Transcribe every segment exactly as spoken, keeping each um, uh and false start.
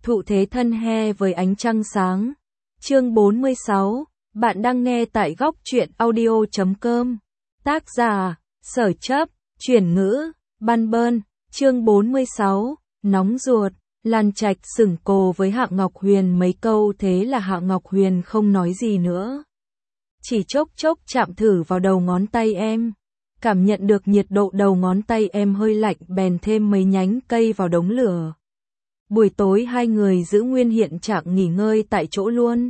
Thụ thế thân he với ánh trăng sáng. Chương bốn mươi sáu, bạn đang nghe tại góc truyện audio chấm com. Tác giả, Sở Chấp, chuyển ngữ, Ban Bơn. Chương bốn mươi sáu, nóng ruột. Lan Trạch sửng cồ với Hạng Ngọc Huyền mấy câu, thế là Hạng Ngọc Huyền không nói gì nữa. Chỉ chốc chốc chạm thử vào đầu ngón tay em. Cảm nhận được nhiệt độ đầu ngón tay em hơi lạnh, bèn thêm mấy nhánh cây vào đống lửa. Buổi tối hai người giữ nguyên hiện trạng nghỉ ngơi tại chỗ luôn.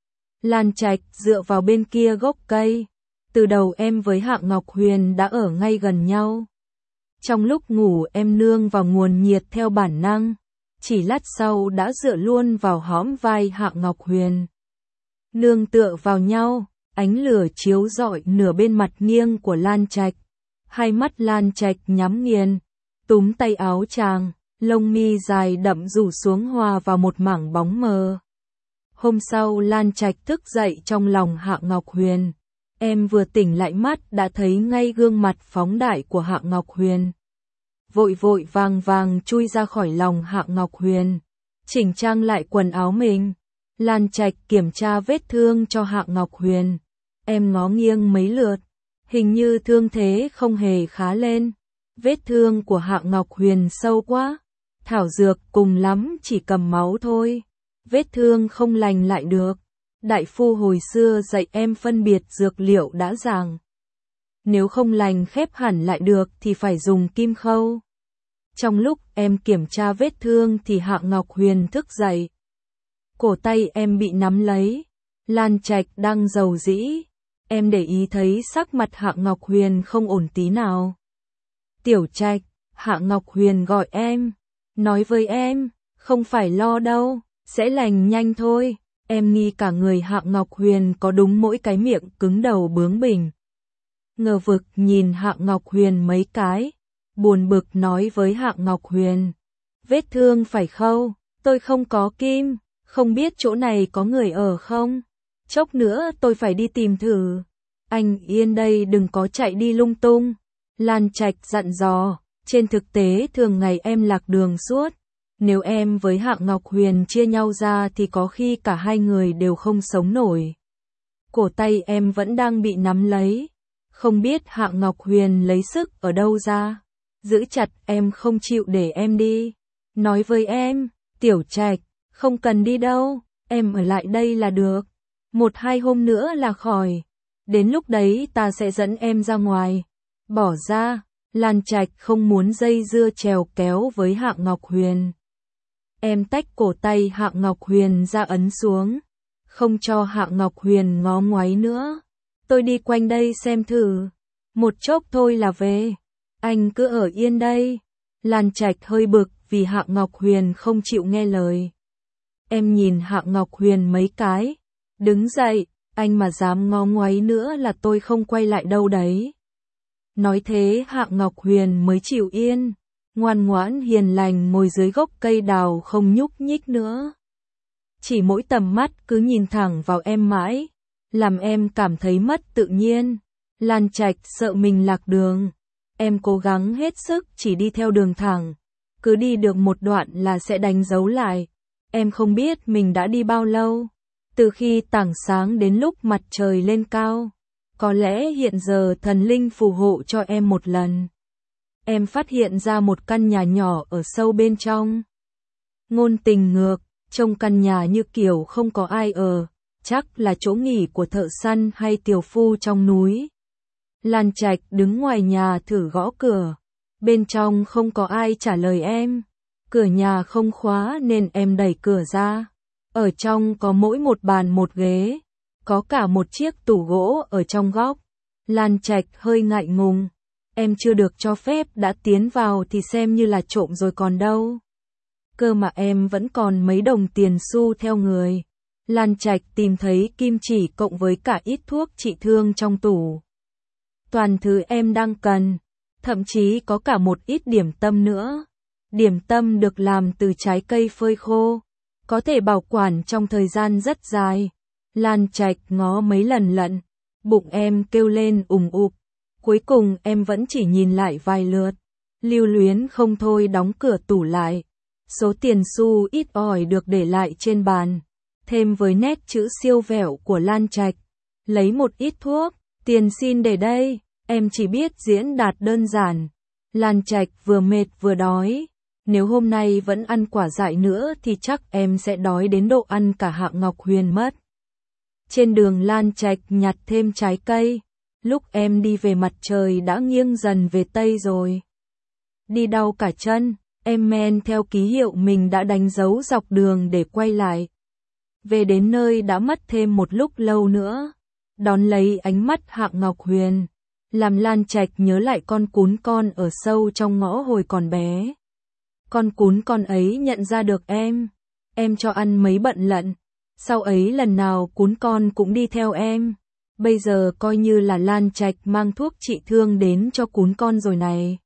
Lan Trạch dựa vào bên kia gốc cây. Từ đầu em với Hạng Ngọc Huyền đã ở ngay gần nhau. Trong lúc ngủ em nương vào nguồn nhiệt theo bản năng. Chỉ lát sau đã dựa luôn vào hõm vai Hạng Ngọc Huyền. Nương tựa vào nhau, ánh lửa chiếu rọi nửa bên mặt nghiêng của Lan Trạch. Hai mắt Lan Trạch nhắm nghiền, túm tay áo chàng, lông mi dài đậm rủ xuống hòa vào một mảng bóng mờ. Hôm sau Lan Trạch thức dậy trong lòng Hạng Ngọc Huyền. Em vừa tỉnh lại mắt đã thấy ngay gương mặt phóng đại của Hạng Ngọc Huyền. Vội vội vàng vàng chui ra khỏi lòng Hạng Ngọc Huyền, chỉnh trang lại quần áo mình. Lan Trạch kiểm tra vết thương cho Hạng Ngọc Huyền. Em ngó nghiêng mấy lượt, hình như thương thế không hề khá lên. Vết thương của Hạng Ngọc Huyền sâu quá, thảo dược cùng lắm chỉ cầm máu thôi. Vết thương không lành lại được. Đại phu hồi xưa dạy em phân biệt dược liệu đã giảng. Nếu không lành khép hẳn lại được thì phải dùng kim khâu. Trong lúc em kiểm tra vết thương thì Hạng Ngọc Huyền thức dậy. Cổ tay em bị nắm lấy. Lan Trạch đang rầu rĩ. Em để ý thấy sắc mặt Hạng Ngọc Huyền không ổn tí nào. Tiểu Trạch, Hạng Ngọc Huyền gọi em. Nói với em, không phải lo đâu, sẽ lành nhanh thôi. Em nghi cả người Hạng Ngọc Huyền có đúng mỗi cái miệng cứng đầu bướng bỉnh. Ngờ vực nhìn Hạng Ngọc Huyền mấy cái, buồn bực nói với Hạng Ngọc Huyền. Vết thương phải khâu, tôi không có kim, không biết chỗ này có người ở không? Chốc nữa tôi phải đi tìm thử. Anh yên đây đừng có chạy đi lung tung. Lan Trạch dặn dò, trên thực tế thường ngày em lạc đường suốt. Nếu em với Hạng Ngọc Huyền chia nhau ra thì có khi cả hai người đều không sống nổi. Cổ tay em vẫn đang bị nắm lấy. Không biết Hạng Ngọc Huyền lấy sức ở đâu ra. Giữ chặt em không chịu để em đi. Nói với em, Tiểu Trạch, không cần đi đâu, em ở lại đây là được. Một hai hôm nữa là khỏi. Đến lúc đấy ta sẽ dẫn em ra ngoài. Bỏ ra, Lan Trạch không muốn dây dưa trèo kéo với Hạng Ngọc Huyền. Em tách cổ tay Hạng Ngọc Huyền ra ấn xuống. Không cho Hạng Ngọc Huyền ngó ngoáy nữa. Tôi đi quanh đây xem thử. Một chốc thôi là về. Anh cứ ở yên đây. Lan Trạch hơi bực vì Hạng Ngọc Huyền không chịu nghe lời. Em nhìn Hạng Ngọc Huyền mấy cái. Đứng dậy, anh mà dám ngó ngoáy nữa là tôi không quay lại đâu đấy. Nói thế Hạng Ngọc Huyền mới chịu yên. Ngoan ngoãn hiền lành ngồi dưới gốc cây đào không nhúc nhích nữa. Chỉ mỗi tầm mắt cứ nhìn thẳng vào em mãi, làm em cảm thấy mất tự nhiên. Lan Trạch sợ mình lạc đường. Em cố gắng hết sức chỉ đi theo đường thẳng. Cứ đi được một đoạn là sẽ đánh dấu lại. Em không biết mình đã đi bao lâu. Từ khi tảng sáng đến lúc mặt trời lên cao. Có lẽ hiện giờ thần linh phù hộ cho em một lần. Em phát hiện ra một căn nhà nhỏ ở sâu bên trong. Ngôn tình ngược, trông căn nhà như kiểu không có ai ở, chắc là chỗ nghỉ của thợ săn hay tiểu phu trong núi. Lan Trạch đứng ngoài nhà thử gõ cửa. Bên trong không có ai trả lời em. Cửa nhà không khóa nên em đẩy cửa ra. Ở trong có mỗi một bàn một ghế. Có cả một chiếc tủ gỗ ở trong góc. Lan Trạch hơi ngại ngùng. Em chưa được cho phép đã tiến vào thì xem như là trộm rồi còn đâu. Cơ mà em vẫn còn mấy đồng tiền xu theo người. Lan Trạch tìm thấy kim chỉ cộng với cả ít thuốc trị thương trong tủ. Toàn thứ em đang cần. Thậm chí có cả một ít điểm tâm nữa. Điểm tâm được làm từ trái cây phơi khô. Có thể bảo quản trong thời gian rất dài. Lan Trạch ngó mấy lần lận. Bụng em kêu lên ùng ục. Cuối cùng em vẫn chỉ nhìn lại vài lượt. Lưu luyến không thôi đóng cửa tủ lại. Số tiền xu ít ỏi được để lại trên bàn, thêm với nét chữ siêu vẹo của Lan Trạch. Lấy một ít thuốc, tiền xin để đây, em chỉ biết diễn đạt đơn giản. Lan Trạch vừa mệt vừa đói. Nếu hôm nay vẫn ăn quả dại nữa thì chắc em sẽ đói đến độ ăn cả Hạ Ngọc Huyền mất. Trên đường Lan Trạch nhặt thêm trái cây. Lúc em đi về mặt trời đã nghiêng dần về Tây rồi. Đi đau cả chân, em men theo ký hiệu mình đã đánh dấu dọc đường để quay lại. Về đến nơi đã mất thêm một lúc lâu nữa. Đón lấy ánh mắt Hạ Ngọc Huyền, làm Lan Trạch nhớ lại con cún con ở sâu trong ngõ hồi còn bé. Con cún con ấy nhận ra được em. Em cho ăn mấy bận lận. Sau ấy lần nào cún con cũng đi theo em. Bây giờ coi như là Lan Trạch mang thuốc trị thương đến cho cún con rồi này.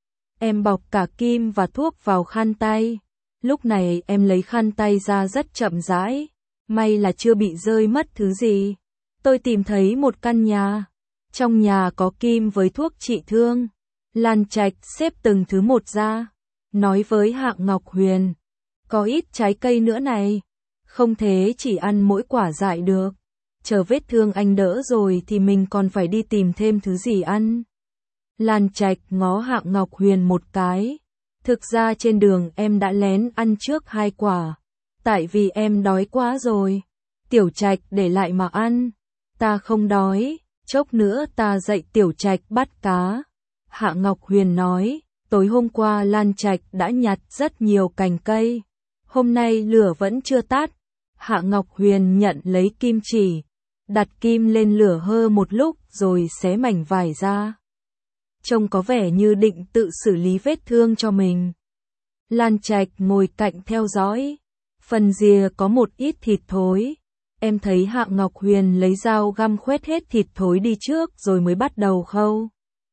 Em bọc cả kim và thuốc vào khăn tay. Lúc này em lấy khăn tay ra rất chậm rãi. May là chưa bị rơi mất thứ gì. Tôi tìm thấy một căn nhà. Trong nhà có kim với thuốc trị thương. Lan Trạch xếp từng thứ một ra. Nói với Hạ Ngọc Huyền. Có ít trái cây nữa này. Không thế chỉ ăn mỗi quả dại được. Chờ vết thương anh đỡ rồi thì mình còn phải đi tìm thêm thứ gì ăn. Lan Trạch ngó Hạ Ngọc Huyền một cái. Thực ra trên đường em đã lén ăn trước hai quả. Tại vì em đói quá rồi. Tiểu Trạch để lại mà ăn. Ta không đói. Chốc nữa ta dạy Tiểu Trạch bắt cá. Hạ Ngọc Huyền nói. Tối hôm qua Lan Trạch đã nhặt rất nhiều cành cây. Hôm nay lửa vẫn chưa tắt. Hạ Ngọc Huyền nhận lấy kim chỉ. Đặt kim lên lửa hơ một lúc rồi xé mảnh vải ra. Trông có vẻ như định tự xử lý vết thương cho mình. Lan Trạch ngồi cạnh theo dõi. Phần rìa có một ít thịt thối. Em thấy Hạ Ngọc Huyền lấy dao găm khoét hết thịt thối đi trước rồi mới bắt đầu khâu.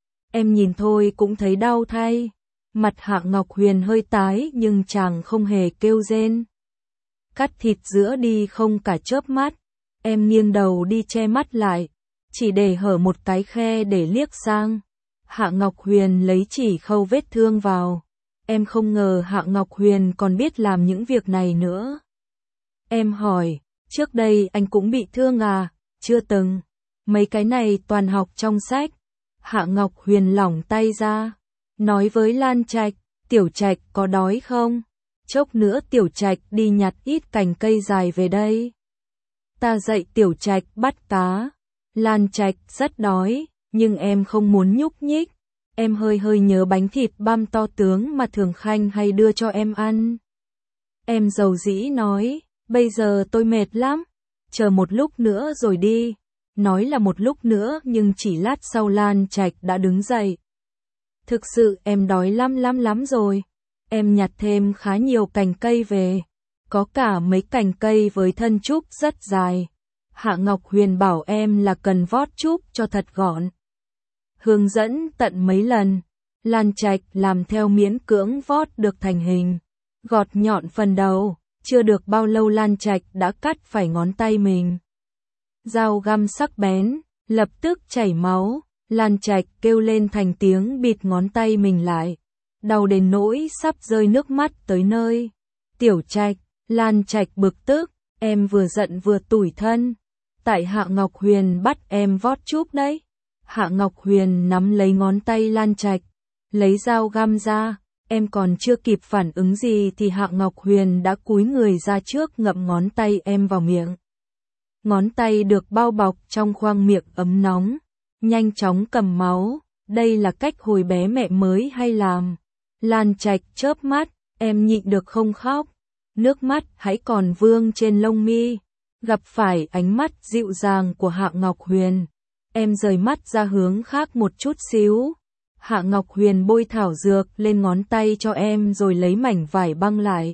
Em nhìn thôi cũng thấy đau thay. Mặt Hạ Ngọc Huyền hơi tái nhưng chàng không hề kêu rên. Cắt thịt giữa đi không cả chớp mắt. Em nghiêng đầu đi che mắt lại. Chỉ để hở một cái khe để liếc sang. Hạ Ngọc Huyền lấy chỉ khâu vết thương vào. Em không ngờ Hạ Ngọc Huyền còn biết làm những việc này nữa. Em hỏi, trước đây anh cũng bị thương à? Chưa từng. Mấy cái này toàn học trong sách. Hạ Ngọc Huyền lỏng tay ra. Nói với Lan Trạch, Tiểu Trạch có đói không? Chốc nữa Tiểu Trạch đi nhặt ít cành cây dài về đây. Ta dạy Tiểu Trạch bắt cá. Lan Trạch rất đói, nhưng em không muốn nhúc nhích. Em hơi hơi nhớ bánh thịt băm to tướng mà Thường Khanh hay đưa cho em ăn. Em dầu dĩ nói, bây giờ tôi mệt lắm. Chờ một lúc nữa rồi đi. Nói là một lúc nữa nhưng chỉ lát sau Lan Trạch đã đứng dậy. Thực sự em đói lắm lắm lắm rồi. Em nhặt thêm khá nhiều cành cây về. Có cả mấy cành cây với thân trúc rất dài. Hạ Ngọc Huyền bảo em là cần vót trúc cho thật gọn. Hướng dẫn tận mấy lần. Lan Trạch làm theo miễn cưỡng vót được thành hình. Gọt nhọn phần đầu. Chưa được bao lâu Lan Trạch đã cắt phải ngón tay mình. Dao găm sắc bén, lập tức chảy máu. Lan Trạch kêu lên thành tiếng bịt ngón tay mình lại. Đau đến nỗi sắp rơi nước mắt tới nơi. Tiểu Trạch, Lan Trạch bực tức, em vừa giận vừa tủi thân. Tại Hạ Ngọc Huyền bắt em vót trúc đấy. Hạ Ngọc Huyền nắm lấy ngón tay Lan Trạch, lấy dao găm ra. Em còn chưa kịp phản ứng gì thì Hạ Ngọc Huyền đã cúi người ra trước ngậm ngón tay em vào miệng. Ngón tay được bao bọc trong khoang miệng ấm nóng. Nhanh chóng cầm máu. Đây là cách hồi bé mẹ mới hay làm. Lan Trạch chớp mắt. Em nhịn được không khóc. Nước mắt hãy còn vương trên lông mi. Gặp phải ánh mắt dịu dàng của Hạ Ngọc Huyền. Em rời mắt ra hướng khác một chút xíu. Hạ Ngọc Huyền bôi thảo dược lên ngón tay cho em rồi lấy mảnh vải băng lại.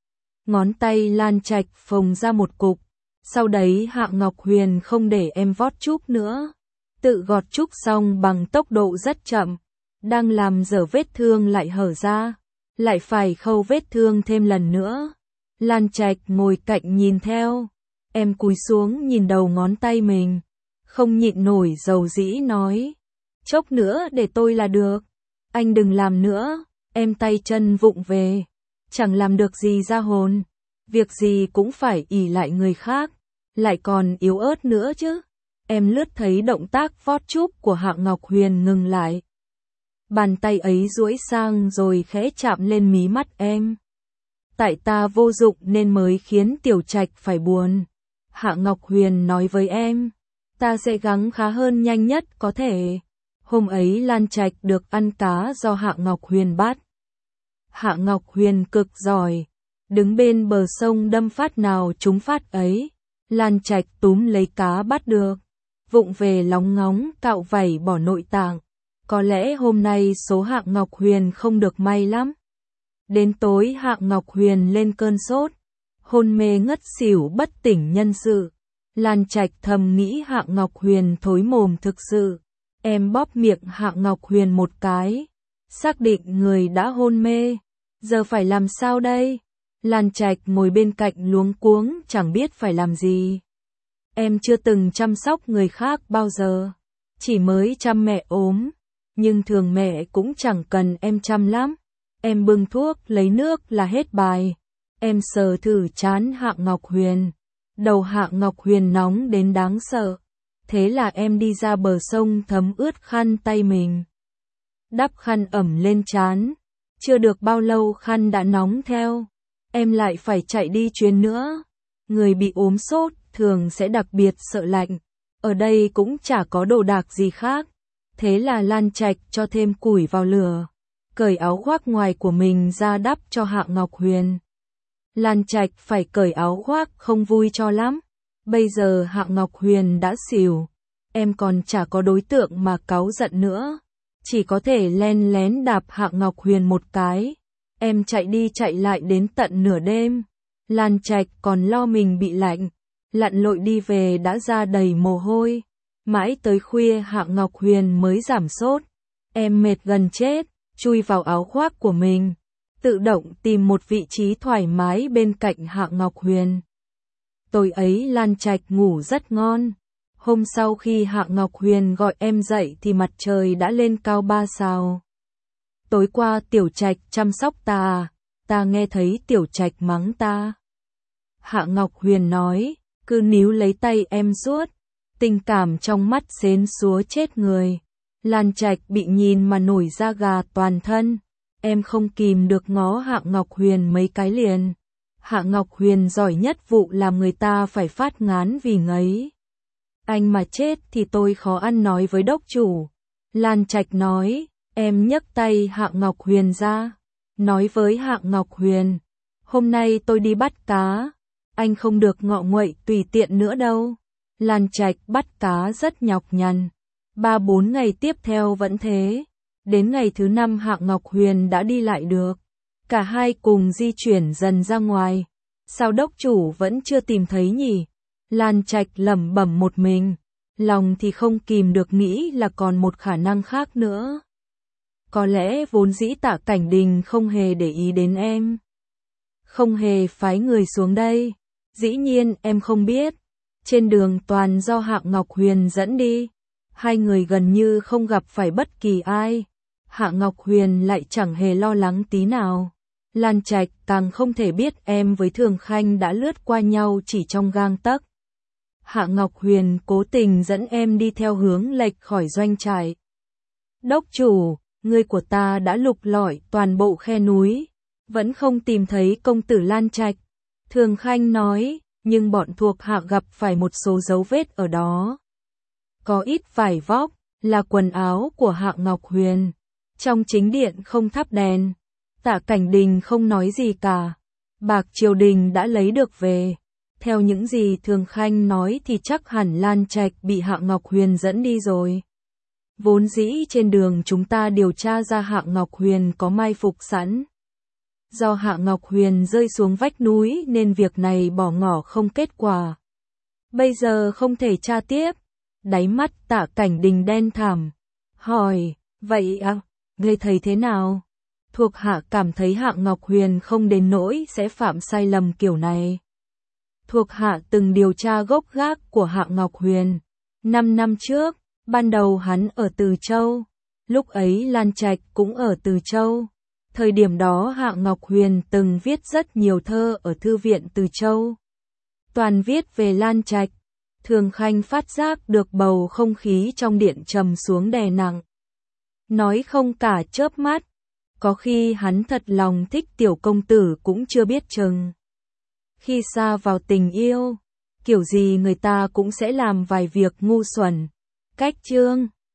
Ngón tay Lan Trạch phồng ra một cục. Sau đấy Hạ Ngọc Huyền không để em vót trúc nữa. Tự gọt trúc xong bằng tốc độ rất chậm. Đang làm dở vết thương lại hở ra. Lại phải khâu vết thương thêm lần nữa. Lan Trạch ngồi cạnh nhìn theo. Em cúi xuống nhìn đầu ngón tay mình. Không nhịn nổi dầu dĩ nói. Chốc nữa để tôi là được. Anh đừng làm nữa. Em tay chân vụng về. chẳng làm được gì ra hồn. Việc gì cũng phải ỷ lại người khác, lại còn yếu ớt nữa chứ. Em lướt thấy động tác vót chúp của Hạ Ngọc Huyền ngừng lại. Bàn tay ấy duỗi sang rồi khẽ chạm lên mí mắt em. Tại ta vô dụng nên mới khiến Tiểu Trạch phải buồn. Hạ Ngọc Huyền nói với em, ta sẽ gắng khá hơn nhanh nhất có thể. Hôm ấy Lan Trạch được ăn cá do Hạ Ngọc Huyền bắt. Hạ Ngọc Huyền cực giỏi, đứng bên bờ sông đâm phát nào trúng phát ấy. Lan Trạch túm lấy cá bắt được, vụng về lóng ngóng cạo vảy bỏ nội tạng. Có lẽ hôm nay số Hạ Ngọc Huyền không được may lắm. Đến tối Hạ Ngọc Huyền lên cơn sốt, hôn mê ngất xỉu bất tỉnh nhân sự. Lan Trạch thầm nghĩ Hạ Ngọc Huyền thối mồm thực sự. Em bóp miệng Hạ Ngọc Huyền một cái, xác định người đã hôn mê. Giờ phải làm sao đây? Lan Trạch ngồi bên cạnh luống cuống chẳng biết phải làm gì. Em chưa từng chăm sóc người khác bao giờ, chỉ mới chăm mẹ ốm, nhưng thường mẹ cũng chẳng cần em chăm lắm. Em bưng thuốc lấy nước là hết bài. Em sờ thử trán Hạ Ngọc Huyền, đầu Hạ Ngọc Huyền nóng đến đáng sợ. Thế là em đi ra bờ sông thấm ướt khăn tay mình, đắp khăn ẩm lên trán. Chưa được bao lâu khăn đã nóng theo. Em lại phải chạy đi chuyến nữa. Người bị ốm sốt thường sẽ đặc biệt sợ lạnh. Ở đây cũng chả có đồ đạc gì khác. Thế là Lan Trạch cho thêm củi vào lửa, cởi áo khoác ngoài của mình ra đắp cho Hạ Ngọc Huyền. Lan Trạch phải cởi áo khoác không vui cho lắm. Bây giờ Hạ Ngọc Huyền đã xỉu, em còn chả có đối tượng mà cáu giận nữa. Chỉ có thể len lén đạp Hạ Ngọc Huyền một cái. Em chạy đi chạy lại đến tận nửa đêm. Lan Trạch còn lo mình bị lạnh, lặn lội đi về đã ra đầy mồ hôi. Mãi tới khuya Hạ Ngọc Huyền mới giảm sốt. Em mệt gần chết, chui vào áo khoác của mình, tự động tìm một vị trí thoải mái bên cạnh Hạ Ngọc Huyền. Tối ấy Lan Trạch ngủ rất ngon. Hôm sau khi Hạ Ngọc Huyền gọi em dậy thì mặt trời đã lên cao ba sao. Tối qua Tiểu Trạch chăm sóc ta à? Ta nghe thấy Tiểu Trạch mắng ta. Hạ Ngọc Huyền nói, cứ níu lấy tay em suốt. Tình cảm trong mắt xến xúa chết người. Lan Trạch bị nhìn mà nổi da gà toàn thân. Em không kìm được ngó Hạ Ngọc Huyền mấy cái liền. Hạ Ngọc Huyền giỏi nhất vụ làm người ta phải phát ngán vì ngấy. Anh mà chết thì tôi khó ăn nói với đốc chủ. Lan Trạch nói, em nhấc tay Hạ Ngọc Huyền ra, nói với Hạ Ngọc Huyền, hôm nay tôi đi bắt cá, anh không được ngọ nguậy tùy tiện nữa đâu. Lan Trạch bắt cá rất nhọc nhằn, ba bốn ngày tiếp theo vẫn thế. Đến ngày thứ năm Hạ Ngọc Huyền đã đi lại được. Cả hai cùng di chuyển dần ra ngoài. Sao đốc chủ vẫn chưa tìm thấy nhỉ? Lan Trạch lẩm bẩm một mình, lòng thì không kìm được nghĩ là còn một khả năng khác nữa. Có lẽ vốn dĩ Tạ Cảnh Đình không hề để ý đến em, không hề phái người xuống đây. Dĩ nhiên em không biết. Trên đường toàn do Hạ Ngọc Huyền dẫn đi. Hai người gần như không gặp phải bất kỳ ai. Hạ Ngọc Huyền lại chẳng hề lo lắng tí nào. Lan Trạch càng không thể biết em với Thường Khanh đã lướt qua nhau chỉ trong gang tấc. Hạ Ngọc Huyền cố tình dẫn em đi theo hướng lệch khỏi doanh trại. Đốc chủ, người của ta đã lục lọi toàn bộ khe núi, vẫn không tìm thấy công tử Lan Trạch. Thường Khanh nói, nhưng bọn thuộc hạ gặp phải một số dấu vết ở đó. Có ít vải vóc, là quần áo của Hạ Ngọc Huyền. Trong chính điện không thắp đèn. Tạ Cảnh Đình không nói gì cả. Bạc triều đình đã lấy được về. Theo những gì Thường Khanh nói thì chắc hẳn Lan Trạch bị Hạ Ngọc Huyền dẫn đi rồi. Vốn dĩ trên đường chúng ta điều tra ra Hạ Ngọc Huyền có mai phục sẵn. Do Hạ Ngọc Huyền rơi xuống vách núi nên việc này bỏ ngỏ không kết quả. Bây giờ không thể tra tiếp. Đáy mắt Tạ Cảnh Đình đen thẳm. Hỏi, vậy à, ngươi thấy thế nào? Thuộc hạ cảm thấy Hạ Ngọc Huyền không đến nỗi sẽ phạm sai lầm kiểu này. Thuộc hạ từng điều tra gốc gác của Hạ Ngọc Huyền. Năm năm trước, ban đầu hắn ở Từ Châu. Lúc ấy Lan Trạch cũng ở Từ Châu. Thời điểm đó Hạ Ngọc Huyền từng viết rất nhiều thơ ở thư viện Từ Châu. Toàn viết về Lan Trạch. Thường Khanh phát giác được bầu không khí trong điện trầm xuống đè nặng. Nói không cả chớp mắt. Có khi hắn thật lòng thích tiểu công tử cũng chưa biết chừng. Khi sa vào tình yêu, kiểu gì người ta cũng sẽ làm vài việc ngu xuẩn. Cách chương